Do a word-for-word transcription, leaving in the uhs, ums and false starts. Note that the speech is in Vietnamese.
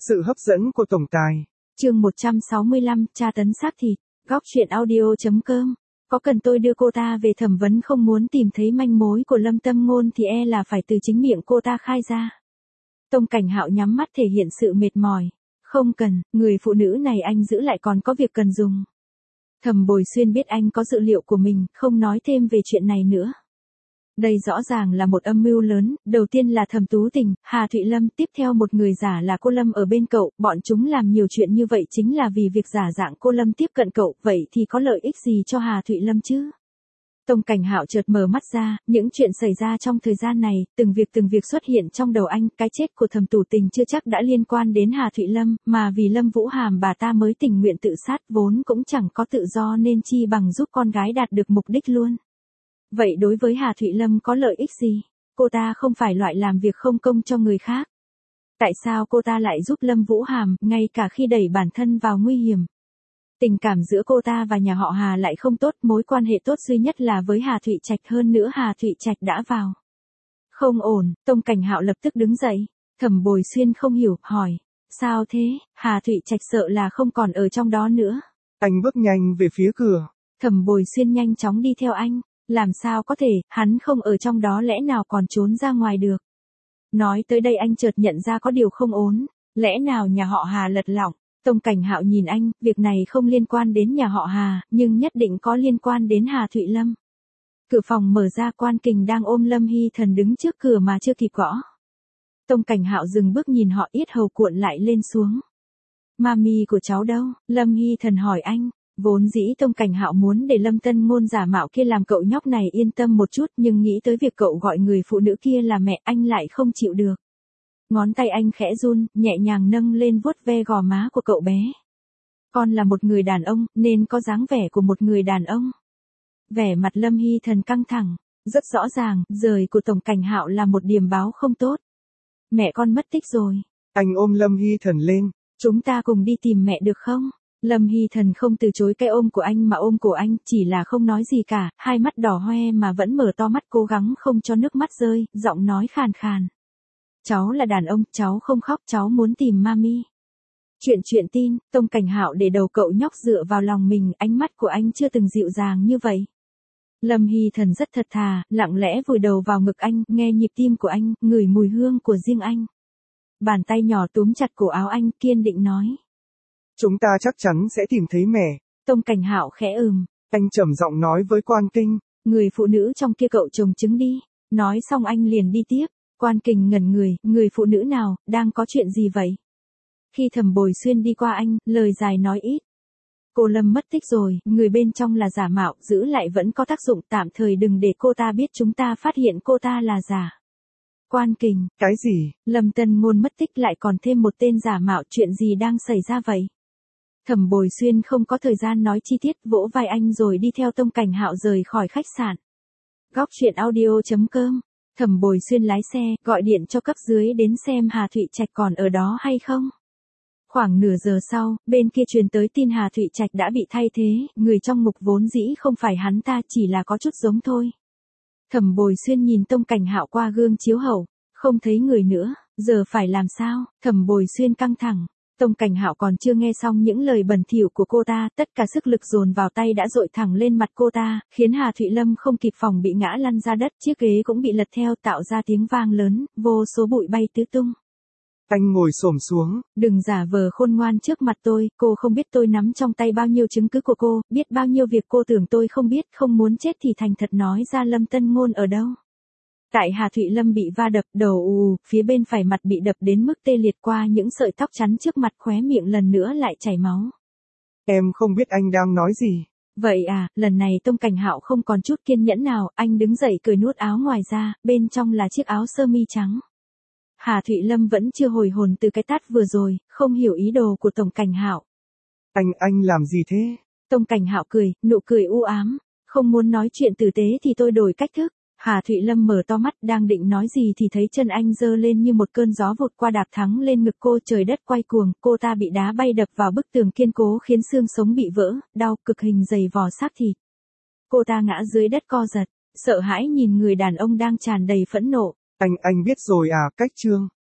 Sự hấp dẫn của tổng tài. Chương một trăm sáu mươi lăm, tra tấn xác thịt. Góc truyện audio.com. Có cần tôi đưa cô ta về thẩm vấn không? Muốn tìm thấy manh mối của Lâm Tâm Ngôn thì e là phải từ chính miệng cô ta khai ra. Tông Cảnh Hạo nhắm mắt thể hiện sự mệt mỏi. Không cần, người phụ nữ này anh giữ lại còn có việc cần dùng. Thẩm Bồi Xuyên biết anh có dự liệu của mình, không nói thêm về chuyện này nữa. Đây rõ ràng là một âm mưu lớn, đầu tiên là Thẩm Tú Tình, Hà Thụy Lâm, tiếp theo một người giả là cô Lâm ở bên cậu, bọn chúng làm nhiều chuyện như vậy chính là vì việc giả dạng cô Lâm tiếp cận cậu, vậy thì có lợi ích gì cho Hà Thụy Lâm chứ? Tông Cảnh Hạo chợt mở mắt ra, những chuyện xảy ra trong thời gian này, từng việc từng việc xuất hiện trong đầu anh, cái chết của Thẩm Tú Tình chưa chắc đã liên quan đến Hà Thụy Lâm, mà vì Lâm Vũ Hàm bà ta mới tình nguyện tự sát, vốn cũng chẳng có tự do nên chi bằng giúp con gái đạt được mục đích luôn. Vậy đối với Hà Thụy Lâm có lợi ích gì? Cô ta không phải loại làm việc không công cho người khác. Tại sao cô ta lại giúp Lâm Vũ Hàm, ngay cả khi đẩy bản thân vào nguy hiểm? Tình cảm giữa cô ta và nhà họ Hà lại không tốt, mối quan hệ tốt duy nhất là với Hà Thụy Trạch, hơn nữa Hà Thụy Trạch đã vào. Không ổn, Tông Cảnh Hạo lập tức đứng dậy. Thẩm Bồi Xuyên không hiểu, hỏi. Sao thế? Hà Thụy Trạch sợ là không còn ở trong đó nữa. Anh bước nhanh về phía cửa. Thẩm Bồi Xuyên nhanh chóng đi theo anh. Làm sao có thể, hắn không ở trong đó lẽ nào còn trốn ra ngoài được. Nói tới đây anh chợt nhận ra có điều không ổn. Lẽ nào nhà họ Hà lật lọng? Tông Cảnh Hạo nhìn anh, việc này không liên quan đến nhà họ Hà, nhưng nhất định có liên quan đến Hà Thụy Lâm. Cửa phòng mở ra, Quan Kình đang ôm Lâm Hy Thần đứng trước cửa mà chưa kịp gõ. Tông Cảnh Hạo dừng bước nhìn họ, yết hầu cuộn lại lên xuống. Mami của cháu đâu? Lâm Hy Thần hỏi anh. Vốn dĩ Tông Cảnh Hạo muốn để Lâm Tân Ngôn giả mạo kia làm cậu nhóc này yên tâm một chút, nhưng nghĩ tới việc cậu gọi người phụ nữ kia là mẹ, anh lại không chịu được. Ngón tay anh khẽ run, nhẹ nhàng nâng lên vuốt ve gò má của cậu bé. Con là một người đàn ông, nên có dáng vẻ của một người đàn ông. Vẻ mặt Lâm Hy Thần căng thẳng, rất rõ ràng, rời của Tổng Cảnh Hạo là một điềm báo không tốt. Mẹ con mất tích rồi. Anh ôm Lâm Hy Thần lên. Chúng ta cùng đi tìm mẹ được không? Lâm Hy Thần không từ chối cái ôm của anh mà ôm cổ anh, chỉ là không nói gì cả, hai mắt đỏ hoe mà vẫn mở to mắt cố gắng không cho nước mắt rơi, giọng nói khàn khàn. Cháu là đàn ông, cháu không khóc, cháu muốn tìm mami. Chuyện chuyện tin, Tông Cảnh Hạo để đầu cậu nhóc dựa vào lòng mình, ánh mắt của anh chưa từng dịu dàng như vậy. Lâm Hy Thần rất thật thà, lặng lẽ vùi đầu vào ngực anh, nghe nhịp tim của anh, ngửi mùi hương của riêng anh. Bàn tay nhỏ túm chặt cổ áo anh, kiên định nói. Chúng ta chắc chắn sẽ tìm thấy mẹ. Tông Cảnh Hạo khẽ ừm. Anh trầm giọng nói với Quan Kinh. Người phụ nữ trong kia cậu trồng trứng đi. Nói xong anh liền đi tiếp. Quan Kình ngẩn người, người phụ nữ nào, đang có chuyện gì vậy? Khi Thẩm Bồi Xuyên đi qua anh, lời dài nói ít. Cô Lâm mất tích rồi, người bên trong là giả mạo, giữ lại vẫn có tác dụng, tạm thời đừng để cô ta biết chúng ta phát hiện cô ta là giả. Quan Kình. Cái gì? Lâm Tân Ngôn mất tích lại còn thêm một tên giả mạo, chuyện gì đang xảy ra vậy? Thẩm Bồi Xuyên không có thời gian nói chi tiết, vỗ vai anh rồi đi theo Tông Cảnh Hạo rời khỏi khách sạn. Góc truyện audio.com. Thẩm Bồi Xuyên lái xe, gọi điện cho cấp dưới đến xem Hà Thụy Trạch còn ở đó hay không. Khoảng nửa giờ sau, bên kia truyền tới tin Hà Thụy Trạch đã bị thay thế, người trong ngục vốn dĩ không phải hắn ta, chỉ là có chút giống thôi. Thẩm Bồi Xuyên nhìn Tông Cảnh Hạo qua gương chiếu hậu, không thấy người nữa, giờ phải làm sao? Thẩm Bồi Xuyên căng thẳng. Tông Cảnh Hạo còn chưa nghe xong những lời bẩn thỉu của cô ta, tất cả sức lực dồn vào tay đã dội thẳng lên mặt cô ta, khiến Hà Thụy Lâm không kịp phòng bị ngã lăn ra đất, chiếc ghế cũng bị lật theo tạo ra tiếng vang lớn, vô số bụi bay tứ tung. Anh ngồi xổm xuống. Đừng giả vờ khôn ngoan trước mặt tôi, cô không biết tôi nắm trong tay bao nhiêu chứng cứ của cô, biết bao nhiêu việc cô tưởng tôi không biết, không muốn chết thì thành thật nói ra Lâm Tân Ngôn ở đâu. Tại Hà Thụy Lâm bị va đập, đầu ù, phía bên phải mặt bị đập đến mức tê liệt, qua những sợi tóc chắn trước mặt, khóe miệng lần nữa lại chảy máu. Em không biết anh đang nói gì. Vậy à, lần này Tông Cảnh Hạo không còn chút kiên nhẫn nào, anh đứng dậy cởi nút áo ngoài ra, bên trong là chiếc áo sơ mi trắng. Hà Thụy Lâm vẫn chưa hồi hồn từ cái tát vừa rồi, không hiểu ý đồ của Tổng Cảnh Hạo. Anh, anh làm gì thế? Tông Cảnh Hạo cười, nụ cười u ám, không muốn nói chuyện tử tế thì tôi đổi cách thức. Hà Thụy Lâm mở to mắt, đang định nói gì thì thấy chân anh giơ lên như một cơn gió vụt qua, đạp thẳng lên ngực cô, trời đất quay cuồng, cô ta bị đá bay đập vào bức tường kiên cố khiến xương sống bị vỡ, đau cực hình dày vò xác thịt. Cô ta ngã dưới đất co giật, sợ hãi nhìn người đàn ông đang tràn đầy phẫn nộ. Anh, anh biết rồi à, cách trương.